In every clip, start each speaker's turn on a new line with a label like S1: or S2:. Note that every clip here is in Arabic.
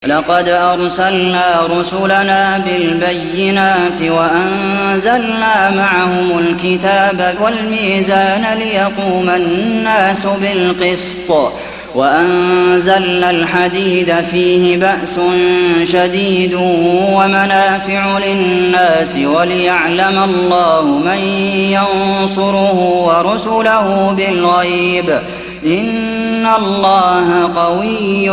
S1: لقد أرسلنا رسلنا بالبينات وأنزلنا معهم الكتاب والميزان ليقوم الناس بالقسط وأنزلنا الحديد فيه بأس شديد ومنافع للناس وليعلم الله من ينصره ورسله بالغيب إن الله قوي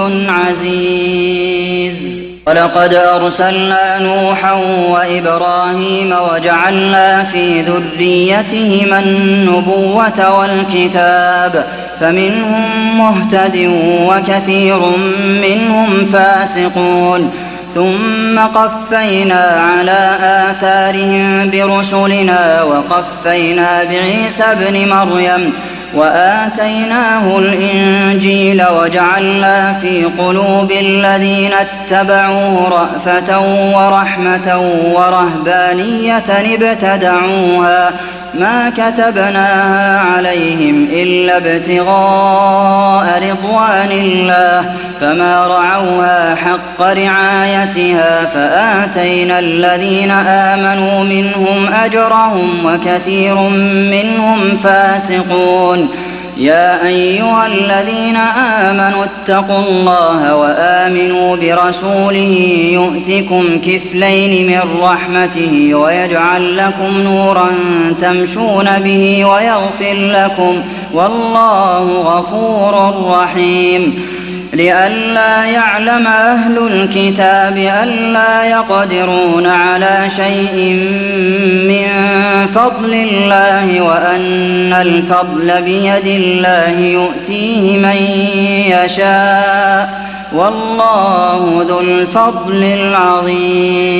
S1: عزيز. ولقد أرسلنا نوحا وإبراهيم وجعلنا في ذريتهما النبوة والكتاب فمنهم مهتد وكثير منهم فاسقون ثم قفينا على آثارهم برسلنا وقفينا بعيسى ابن مريم وآتيناه الإنجيل وجعلنا في قلوب الذين اتبعوه رأفة ورحمة ورهبانية ابتدعوها ما كتبناها عليهم إلا ابتغاء رضوان الله فما رعوها حق رعايتها فآتينا الذين آمنوا منهم أجرهم وكثير منهم فاسقون. يا أيها الذين آمنوا اتقوا الله وآمنوا برسوله يؤتكم كفلين من رحمته ويجعل لكم نورا تمشون به ويغفر لكم والله غفور رحيم. لئلا يعلم أهل الكتاب ألا يقدرون على شيء من فضل الله وأن الفضل بيد الله يؤتيه من يشاء والله ذو الفضل العظيم.